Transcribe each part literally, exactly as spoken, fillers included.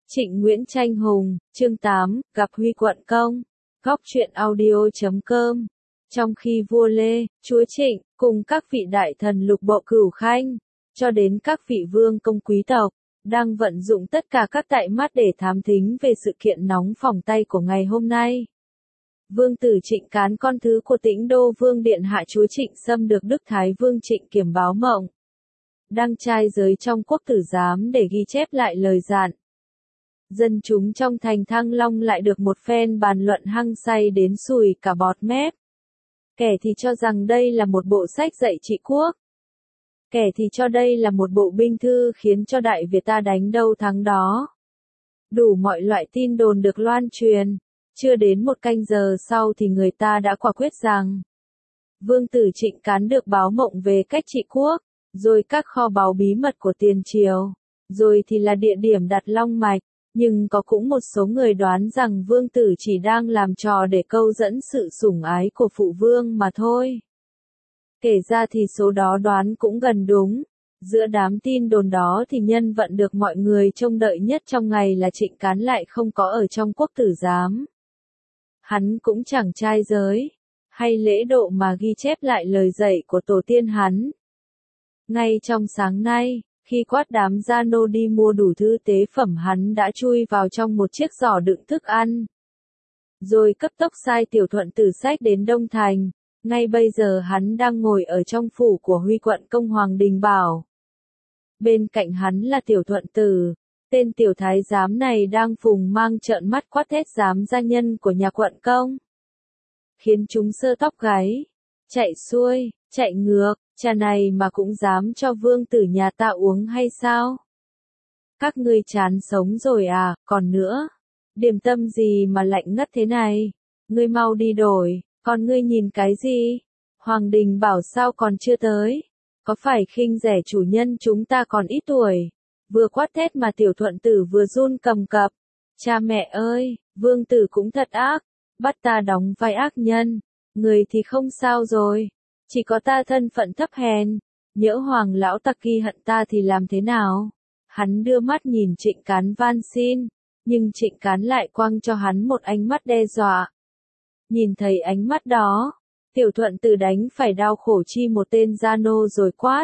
Trịnh Nguyễn Tranh Hùng, chương tám, gặp Huy Quận Công. Góc truyện audio chấm com. Trong khi vua Lê, chúa Trịnh, cùng các vị đại thần lục bộ cửu khanh, cho đến các vị vương công quý tộc, đang vận dụng tất cả các tại mắt để thám thính về sự kiện nóng phòng tay của ngày hôm nay. Vương tử Trịnh Cán, con thứ của Tĩnh Đô Vương Điện Hạ chúa Trịnh Sâm, được Đức Thái Vương Trịnh Kiểm báo mộng, đăng trai giới trong Quốc Tử Giám để ghi chép lại lời dặn. Dân chúng trong thành Thăng Long lại được một phen bàn luận hăng say đến sùi cả bọt mép. Kẻ thì cho rằng đây là một bộ sách dạy trị quốc. Kẻ thì cho đây là một bộ binh thư khiến cho Đại Việt ta đánh đâu thắng đó. Đủ mọi loại tin đồn được loan truyền. Chưa đến một canh giờ sau thì người ta đã quả quyết rằng Vương tử Trịnh Cán được báo mộng về cách trị quốc, rồi các kho báu bí mật của tiền triều, rồi thì là địa điểm đặt long mạch. Nhưng có cũng một số người đoán rằng vương tử chỉ đang làm trò để câu dẫn sự sủng ái của phụ vương mà thôi. Kể ra thì số đó đoán cũng gần đúng. Giữa đám tin đồn đó thì nhân vật được mọi người trông đợi nhất trong ngày là Trịnh Cán lại không có ở trong Quốc Tử Giám. Hắn cũng chẳng trai giới, hay lễ độ mà ghi chép lại lời dạy của tổ tiên hắn. Ngay trong sáng nay, khi quát đám gia nô đi mua đủ thứ tế phẩm, hắn đã chui vào trong một chiếc giỏ đựng thức ăn. Rồi cấp tốc sai Tiểu Thuận Tử xách đến Đông Thành. Ngay bây giờ hắn đang ngồi ở trong phủ của Huy Quận Công Hoàng Đình Bảo. Bên cạnh hắn là Tiểu Thuận Tử. Tên tiểu thái giám này đang phùng mang trợn mắt quát thét dám gia nhân của nhà quận công. Khiến chúng sơ tóc gáy. Chạy xuôi, chạy ngược, trà này mà cũng dám cho vương tử nhà ta uống hay sao? Các ngươi chán sống rồi à, còn nữa. Điểm tâm gì mà lạnh ngắt thế này? Ngươi mau đi đổi, còn ngươi nhìn cái gì? Hoàng Đình Bảo sao còn chưa tới? Có phải khinh rẻ chủ nhân chúng ta còn ít tuổi? Vừa quát thét mà Tiểu Thuận Tử vừa run cầm cập. Cha mẹ ơi, vương tử cũng thật ác, bắt ta đóng vai ác nhân. Người thì không sao rồi, chỉ có ta thân phận thấp hèn. Nhỡ Hoàng lão ta ghi hận ta thì làm thế nào? Hắn đưa mắt nhìn Trịnh Cán van xin, nhưng Trịnh Cán lại quăng cho hắn một ánh mắt đe dọa. Nhìn thấy ánh mắt đó, Tiểu Thuận Tử đánh phải đau khổ chi một tên gia nô rồi quát.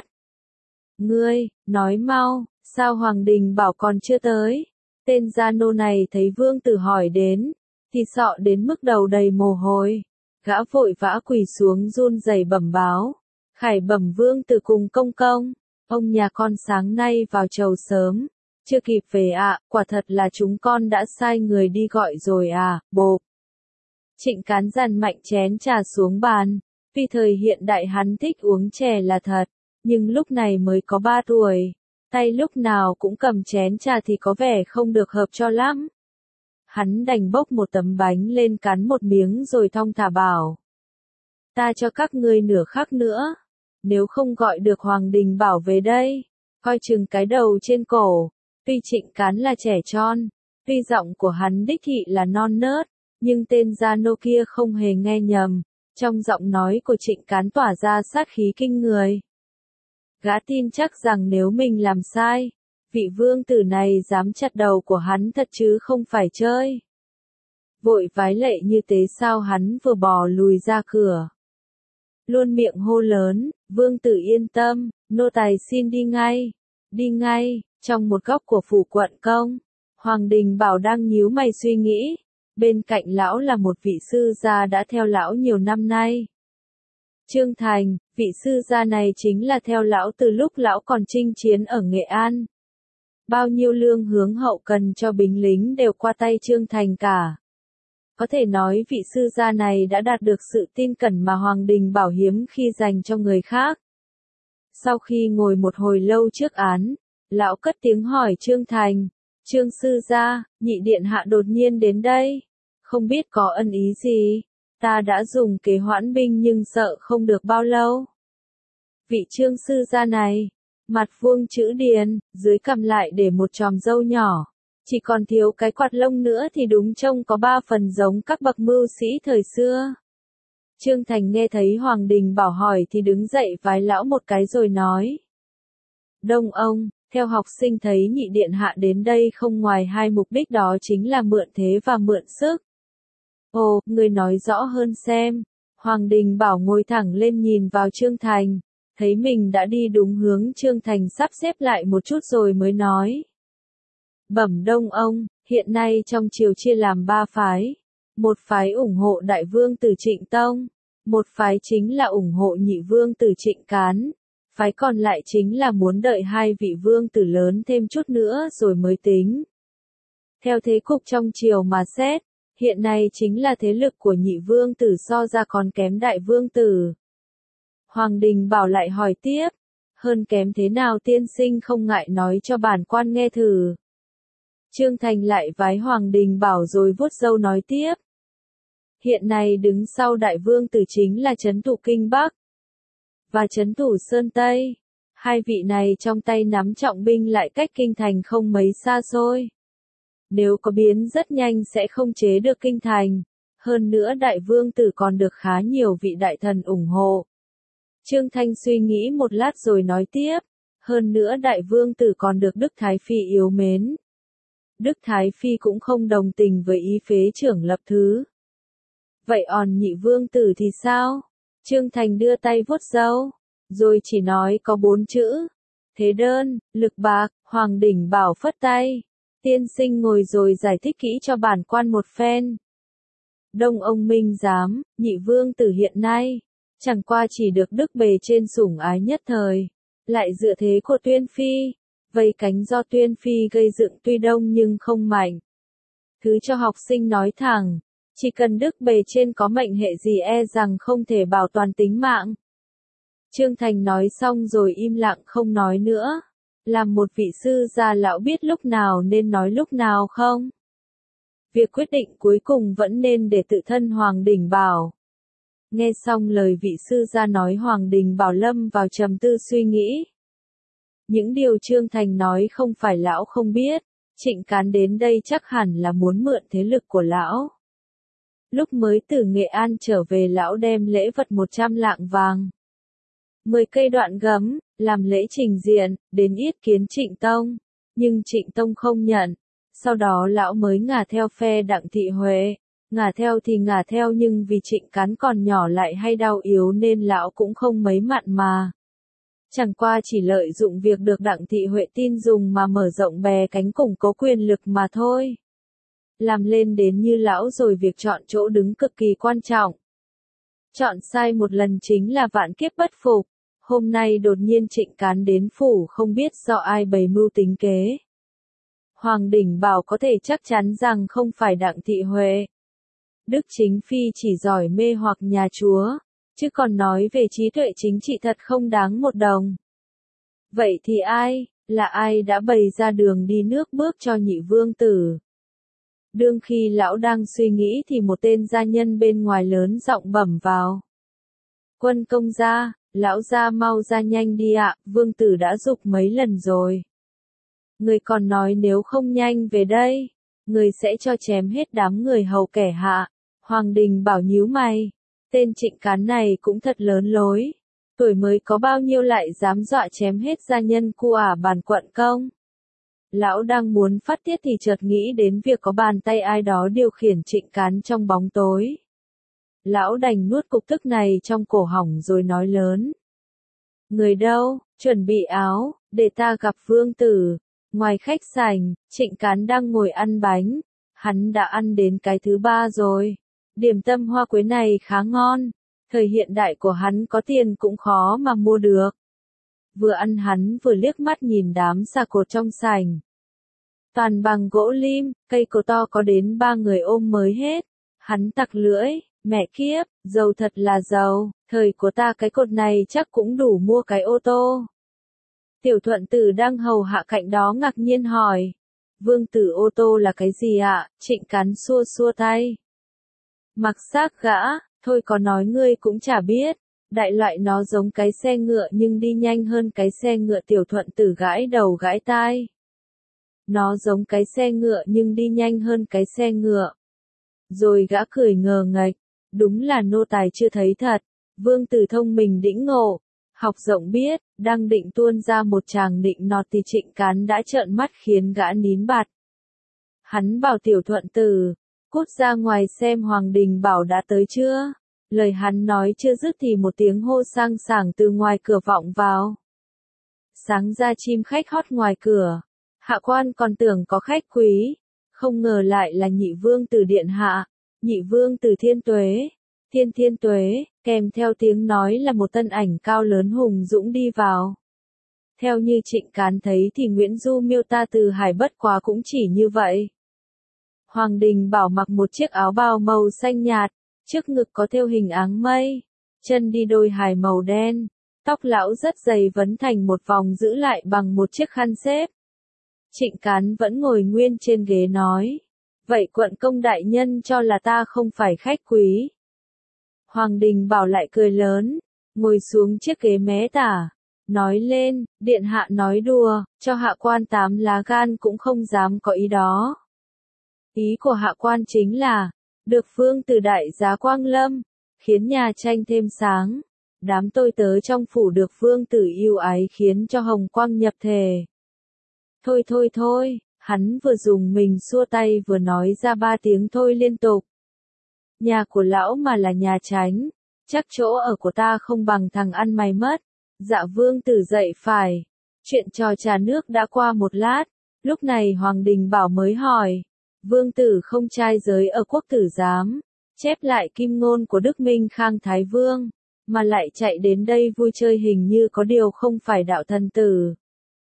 Ngươi, nói mau, sao Hoàng Đình Bảo còn chưa tới? Tên gia nô này thấy vương tử hỏi đến, thì sợ đến mức đầu đầy mồ hôi. Gã vội vã quỳ xuống run rẩy bẩm báo. Khải bẩm vương tử cùng công công, ông nhà con sáng nay vào chầu sớm, chưa kịp về ạ, à, quả thật là chúng con đã sai người đi gọi rồi à, bộp. Trịnh Cán dàn mạnh chén trà xuống bàn, vì thời hiện đại hắn thích uống chè là thật, nhưng lúc này mới có ba tuổi, tay lúc nào cũng cầm chén trà thì có vẻ không được hợp cho lắm. Hắn đành bốc một tấm bánh lên cắn một miếng rồi thong thả bảo. Ta cho các ngươi nửa khắc nữa, nếu không gọi được Hoàng Đình Bảo về đây, coi chừng cái đầu trên cổ. Tuy Trịnh Cán là trẻ tròn, tuy giọng của hắn đích thị là non nớt, nhưng tên gia nô kia không hề nghe nhầm, trong giọng nói của Trịnh Cán tỏa ra sát khí kinh người. Gã tin chắc rằng nếu mình làm sai, vị vương tử này dám chặt đầu của hắn thật chứ không phải chơi. Vội vái lệ như thế sao hắn vừa bò lùi ra cửa. Luôn miệng hô lớn, vương tử yên tâm, nô tài xin đi ngay, đi ngay. Trong một góc của phủ quận công, Hoàng Đình Bảo đang nhíu mày suy nghĩ. Bên cạnh lão là một vị sư gia đã theo lão nhiều năm nay. Trương Thành, vị sư gia này chính là theo lão từ lúc lão còn chinh chiến ở Nghệ An. Bao nhiêu lương hướng hậu cần cho binh lính đều qua tay Trương Thành cả. Có thể nói vị sư gia này đã đạt được sự tin cẩn mà Hoàng Đình Bảo hiếm khi dành cho người khác. Sau khi ngồi một hồi lâu trước án, lão cất tiếng hỏi Trương Thành. Trương sư gia, nhị điện hạ đột nhiên đến đây, không biết có ân ý gì. Ta đã dùng kế hoãn binh nhưng sợ không được bao lâu. Vị Trương sư gia này, mặt vuông chữ điền, dưới cằm lại để một chòm râu nhỏ, chỉ còn thiếu cái quạt lông nữa thì đúng trông có ba phần giống các bậc mưu sĩ thời xưa. Trương Thành nghe thấy Hoàng Đình Bảo hỏi thì đứng dậy vái lão một cái rồi nói. Đông ông, Theo học sinh thấy nhị điện hạ đến đây không ngoài hai mục đích đó chính là mượn thế và mượn sức. Ồ, người nói rõ hơn xem. Hoàng Đình Bảo ngồi thẳng lên nhìn vào Trương Thành, thấy mình đã đi đúng hướng. Trương Thành sắp xếp lại một chút rồi mới nói. Bẩm Đông ông, hiện nay trong triều chia làm ba phái. Một phái ủng hộ Đại Vương Tử Trịnh Tông, một phái chính là ủng hộ Nhị Vương Tử Trịnh Cán, phái còn lại chính là muốn đợi hai vị vương tử lớn thêm chút nữa rồi mới tính. Theo thế cục trong triều mà xét, hiện nay chính là thế lực của Nhị Vương Tử so ra còn kém Đại Vương Tử. Hoàng Đình Bảo lại hỏi tiếp, hơn kém thế nào tiên sinh không ngại nói cho bản quan nghe thử. Trương Thành lại vái Hoàng Đình Bảo rồi vuốt râu nói tiếp. Hiện nay đứng sau Đại Vương Tử chính là trấn thủ Kinh Bắc và trấn thủ Sơn Tây. Hai vị này trong tay nắm trọng binh lại cách kinh thành không mấy xa xôi. Nếu có biến rất nhanh sẽ không chế được kinh thành. Hơn nữa Đại Vương Tử còn được khá nhiều vị đại thần ủng hộ. Trương Thanh suy nghĩ một lát rồi nói tiếp. Hơn nữa Đại Vương Tử còn được Đức Thái Phi yêu mến. Đức Thái Phi cũng không đồng tình với ý phế trưởng lập thứ. Vậy còn Nhị Vương Tử thì sao? Trương Thành đưa tay vuốt râu, rồi chỉ nói có bốn chữ. Thế đơn, lực bạc. Hoàng Đình Bảo phất tay. Tiên sinh ngồi rồi giải thích kỹ cho bản quan một phen. Đông ông minh giám, Nhị Vương Tử hiện nay, chẳng qua chỉ được đức bề trên sủng ái nhất thời, lại dựa thế của Tuyên Phi, vây cánh do Tuyên Phi gây dựng tuy đông nhưng không mạnh. Thứ cho học sinh nói thẳng, chỉ cần đức bề trên có mệnh hệ gì e rằng không thể bảo toàn tính mạng. Trương Thành nói xong rồi im lặng không nói nữa. Làm một vị sư gia lão biết lúc nào nên nói lúc nào không? Việc quyết định cuối cùng vẫn nên để tự thân Hoàng Đình Bảo. Nghe xong lời vị sư gia nói, Hoàng Đình Bảo lâm vào trầm tư suy nghĩ. Những điều Trương Thành nói không phải lão không biết, Trịnh Cán đến đây chắc hẳn là muốn mượn thế lực của lão. Lúc mới từ Nghệ An trở về lão đem lễ vật một trăm lạng vàng, mười cây đoạn gấm, làm lễ trình diện, đến yết kiến Trịnh Tông, nhưng Trịnh Tông không nhận. Sau đó lão mới ngả theo phe Đặng Thị Huệ, ngả theo thì ngả theo nhưng vì Trịnh Cán còn nhỏ lại hay đau yếu nên lão cũng không mấy mặn mà. Chẳng qua chỉ lợi dụng việc được Đặng Thị Huệ tin dùng mà mở rộng bè cánh củng cố quyền lực mà thôi. Làm lên đến như lão rồi việc chọn chỗ đứng cực kỳ quan trọng. Chọn sai một lần chính là vạn kiếp bất phục. Hôm nay đột nhiên Trịnh Cán đến phủ không biết do ai bày mưu tính kế. Hoàng Đình Bảo có thể chắc chắn rằng không phải Đặng Thị Huệ. Đức Chính Phi chỉ giỏi mê hoặc nhà chúa, chứ còn nói về trí tuệ chính trị thật không đáng một đồng. Vậy thì ai, là ai đã bày ra đường đi nước bước cho Nhị Vương Tử? Đương khi lão đang suy nghĩ thì một tên gia nhân bên ngoài lớn giọng bẩm vào. Quân công gia, lão gia mau ra nhanh đi ạ, Vương Tử đã giục mấy lần rồi. Người còn nói nếu không nhanh về đây, người sẽ cho chém hết đám người hầu kẻ hạ. Hoàng Đình Bảo nhíu mày, tên Trịnh Cán này cũng thật lớn lối, tuổi mới có bao nhiêu lại dám dọa chém hết gia nhân cu ả bàn quận công. Lão đang muốn phát tiết thì chợt nghĩ đến việc có bàn tay ai đó điều khiển Trịnh Cán trong bóng tối. Lão đành nuốt cục tức này trong cổ họng rồi nói lớn. Người đâu, chuẩn bị áo, để ta gặp Vương Tử. Ngoài khách sảnh, Trịnh Cán đang ngồi ăn bánh. Hắn đã ăn đến cái thứ ba rồi. Điểm tâm hoa quế này khá ngon. Thời hiện đại của hắn có tiền cũng khó mà mua được. Vừa ăn hắn vừa liếc mắt nhìn đám xà cột trong sảnh. Toàn bằng gỗ lim, cây cột to có đến ba người ôm mới hết. Hắn tặc lưỡi, mẹ kiếp, giàu thật là giàu, thời của ta cái cột này chắc cũng đủ mua cái ô tô. Tiểu Thuận Tử đang hầu hạ cạnh đó ngạc nhiên hỏi. Vương Tử ô tô là cái gì ạ? Trịnh Cán xua xua tay. Mặc xác gã, thôi có nói ngươi cũng chả biết. Đại loại nó giống cái xe ngựa nhưng đi nhanh hơn cái xe ngựa. Tiểu Thuận Tử gãi đầu gãi tai. Nó giống cái xe ngựa nhưng đi nhanh hơn cái xe ngựa. Rồi gã cười ngờ nghệch. Đúng là nô tài chưa thấy thật. Vương Tử thông minh đĩnh ngộ. Học rộng biết, đang định tuôn ra một tràng nịnh nọt thì Trịnh Cán đã trợn mắt khiến gã nín bặt. Hắn bảo Tiểu Thuận Tử, cút ra ngoài xem Hoàng Đình Bảo đã tới chưa. Lời hắn nói chưa dứt thì một tiếng hô sang sảng từ ngoài cửa vọng vào. Sáng ra chim khách hót ngoài cửa. Hạ quan còn tưởng có khách quý, không ngờ lại là Nhị Vương Tử điện hạ. Nhị Vương Tử Thiên Tuế, Thiên Thiên Tuế, kèm theo tiếng nói là một thân ảnh cao lớn hùng dũng đi vào. Theo như Trịnh Cán thấy thì Nguyễn Du miêu tả Từ Hải bất quá cũng chỉ như vậy. Hoàng Đình Bảo mặc một chiếc áo bào màu xanh nhạt, trước ngực có thêu hình áng mây, chân đi đôi hài màu đen, tóc lão rất dày vấn thành một vòng giữ lại bằng một chiếc khăn xếp. Trịnh Cán vẫn ngồi nguyên trên ghế nói, vậy quận công đại nhân cho là ta không phải khách quý. Hoàng Đình Bảo lại cười lớn, ngồi xuống chiếc ghế mé tả, nói lên, điện hạ nói đùa, cho hạ quan tám lá gan cũng không dám có ý đó. Ý của hạ quan chính là, được Vương Tử đại giá quang lâm, khiến nhà tranh thêm sáng, đám tôi tớ trong phủ được Vương Tử yêu ái khiến cho hồng quang nhập thể. Thôi thôi thôi, hắn vừa dùng mình xua tay vừa nói ra ba tiếng thôi liên tục. Nhà của lão mà là nhà tránh, chắc chỗ ở của ta không bằng thằng ăn mày mất. Dạ Vương Tử dậy phải. Chuyện trò trà nước đã qua một lát, lúc này Hoàng Đình Bảo mới hỏi. Vương Tử không trai giới ở quốc tử giám, chép lại kim ngôn của Đức Minh Khang Thái Vương, mà lại chạy đến đây vui chơi hình như có điều không phải đạo thần tử.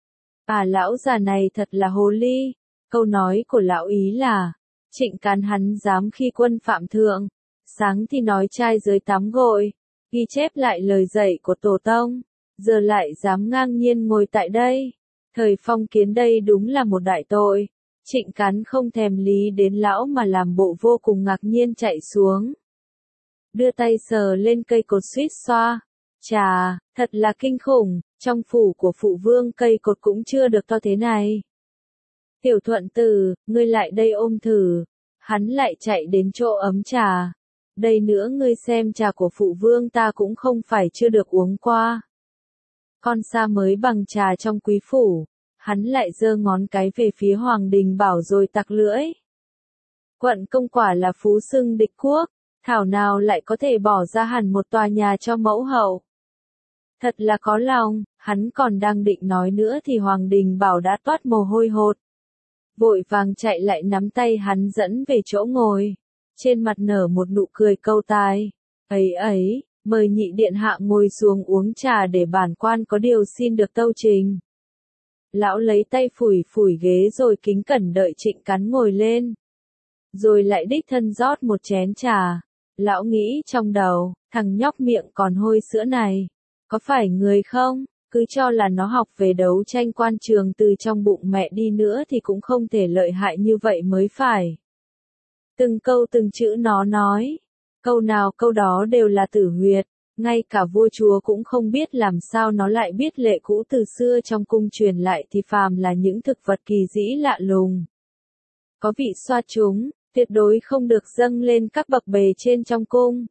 À lão già này thật là hồ ly, câu nói của lão ý là, Trịnh Cán hắn dám khi quân phạm thượng, sáng thì nói trai giới tắm gội, ghi chép lại lời dạy của Tổ Tông, giờ lại dám ngang nhiên ngồi tại đây. Thời phong kiến đây đúng là một đại tội. Trịnh Cán không thèm lý đến lão mà làm bộ vô cùng ngạc nhiên chạy xuống. Đưa tay sờ lên cây cột suýt xoa. Chà, thật là kinh khủng, trong phủ của phụ vương cây cột cũng chưa được to thế này. Tiểu Thuận Tử, ngươi lại đây ôm thử. Hắn lại chạy đến chỗ ấm trà. Đây nữa ngươi xem trà của phụ vương ta cũng không phải chưa được uống qua. Con xa mới bằng trà trong quý phủ. Hắn lại giơ ngón cái về phía Hoàng Đình Bảo rồi tặc lưỡi. Quận công quả là phú xưng địch quốc, thảo nào lại có thể bỏ ra hẳn một tòa nhà cho mẫu hậu. Thật là có lòng, hắn còn đang định nói nữa thì Hoàng Đình Bảo đã toát mồ hôi hột. Vội vàng chạy lại nắm tay hắn dẫn về chỗ ngồi, trên mặt nở một nụ cười câu tai. Ấy ấy, mời nhị điện hạ ngồi xuống uống trà để bản quan có điều xin được tâu trình. Lão lấy tay phủi phủi ghế rồi kính cẩn đợi Trịnh Cán ngồi lên. Rồi lại đích thân rót một chén trà. Lão nghĩ trong đầu, thằng nhóc miệng còn hôi sữa này, có phải người không? Cứ cho là nó học về đấu tranh quan trường từ trong bụng mẹ đi nữa thì cũng không thể lợi hại như vậy mới phải. Từng câu từng chữ nó nói, câu nào câu đó đều là tử huyệt. Ngay cả vua chúa cũng không biết làm sao nó lại biết lệ cũ từ xưa trong cung truyền lại thì phàm là những thực vật kỳ dĩ lạ lùng. Có vị xoa chúng, tuyệt đối không được dâng lên các bậc bề trên trong cung.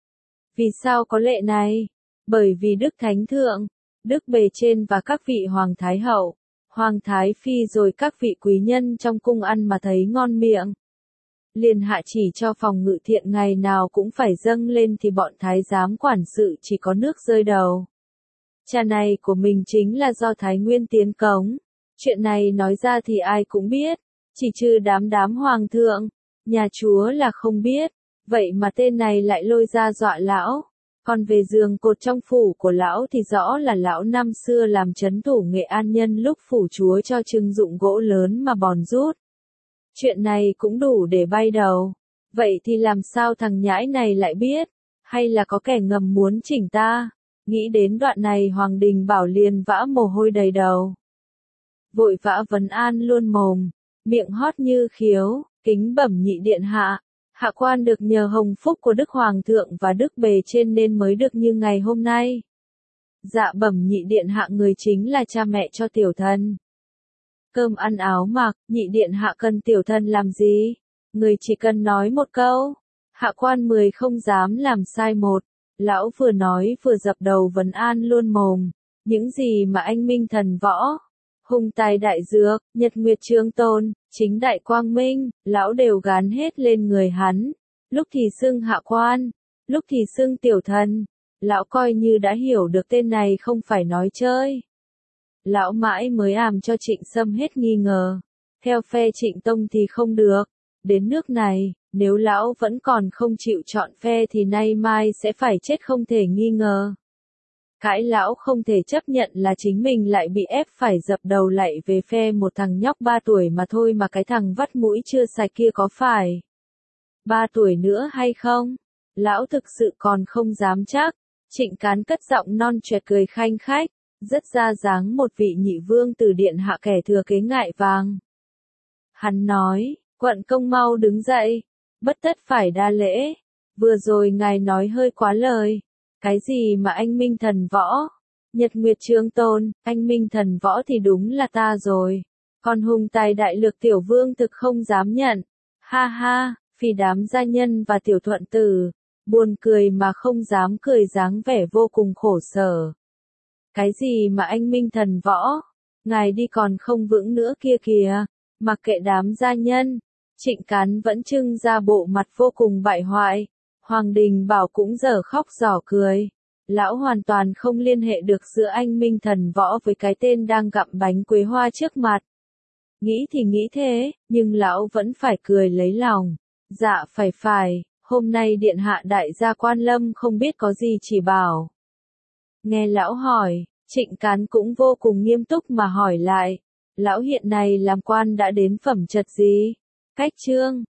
Vì sao có lệ này? Bởi vì Đức Thánh Thượng, Đức Bề trên và các vị Hoàng Thái Hậu, Hoàng Thái Phi rồi các vị quý nhân trong cung ăn mà thấy ngon miệng. Liền hạ chỉ cho phòng ngự thiện ngày nào cũng phải dâng lên thì bọn thái giám quản sự chỉ có nước rơi đầu. Trà này của mình chính là do Thái Nguyên tiến cống. Chuyện này nói ra thì ai cũng biết, chỉ trừ đám đám hoàng thượng, nhà chúa là không biết, vậy mà tên này lại lôi ra dọa lão. Còn về giường cột trong phủ của lão thì rõ là lão năm xưa làm trấn thủ Nghệ An nhân lúc phủ chúa cho trưng dụng gỗ lớn mà bòn rút. Chuyện này cũng đủ để bay đầu. Vậy thì làm sao thằng nhãi này lại biết? Hay là có kẻ ngầm muốn chỉnh ta? Nghĩ đến đoạn này Hoàng Đình Bảo liền vã mồ hôi đầy đầu. Vội vã vấn an luôn mồm, miệng hót như khiếu, kính bẩm nhị điện hạ. Hạ quan được nhờ hồng phúc của Đức Hoàng thượng và Đức Bề trên nên mới được như ngày hôm nay. Dạ bẩm nhị điện hạ, người chính là cha mẹ cho tiểu thân. Cơm ăn áo mặc, nhị điện hạ cần tiểu thân làm gì? Người chỉ cần nói một câu. Hạ quan mười không dám làm sai một. Lão vừa nói vừa dập đầu vấn an luôn mồm. Những gì mà anh Minh Thần Võ, hung tài đại dược, nhật nguyệt trường tôn, chính đại quang minh, lão đều gán hết lên người hắn. Lúc thì xưng hạ quan, lúc thì xưng tiểu thần. Lão coi như đã hiểu được tên này không phải nói chơi. Lão mãi mới àm cho Trịnh Sâm hết nghi ngờ. Theo phe Trịnh Tông thì không được. Đến nước này, nếu lão vẫn còn không chịu chọn phe thì nay mai sẽ phải chết không thể nghi ngờ. Cãi lão không thể chấp nhận là chính mình lại bị ép phải dập đầu lại về phe một thằng nhóc ba tuổi mà thôi, mà cái thằng vắt mũi chưa sạch kia có phải ba tuổi nữa hay không? Lão thực sự còn không dám chắc. Trịnh Cán cất giọng non choẹt cười khanh khách, rất ra dáng một vị nhị vương tử điện hạ kẻ thừa kế ngại vàng. Hắn nói, quận công mau đứng dậy, bất tất phải đa lễ, vừa rồi ngài nói hơi quá lời. Cái gì mà anh Minh Thần Võ? Nhật Nguyệt Trường Tôn, anh Minh Thần Võ thì đúng là ta rồi. Còn hùng tài đại lược tiểu vương thực không dám nhận. Ha ha, vì đám gia nhân và tiểu thuận tử, buồn cười mà không dám cười, dáng vẻ vô cùng khổ sở. Cái gì mà anh Minh Thần Võ? Ngài đi còn không vững nữa kia kìa. Mặc kệ đám gia nhân, Trịnh Cán vẫn trưng ra bộ mặt vô cùng bại hoại. Hoàng Đình Bảo cũng dở khóc dở cười. Lão hoàn toàn không liên hệ được giữa anh Minh Thần Võ với cái tên đang gặm bánh quế hoa trước mặt. Nghĩ thì nghĩ thế, nhưng lão vẫn phải cười lấy lòng. Dạ phải phải, hôm nay điện hạ đại gia quan lâm không biết có gì chỉ bảo. Nghe lão hỏi, Trịnh Cán cũng vô cùng nghiêm túc mà hỏi lại. Lão hiện nay làm quan đã đến phẩm chất gì? Cách chương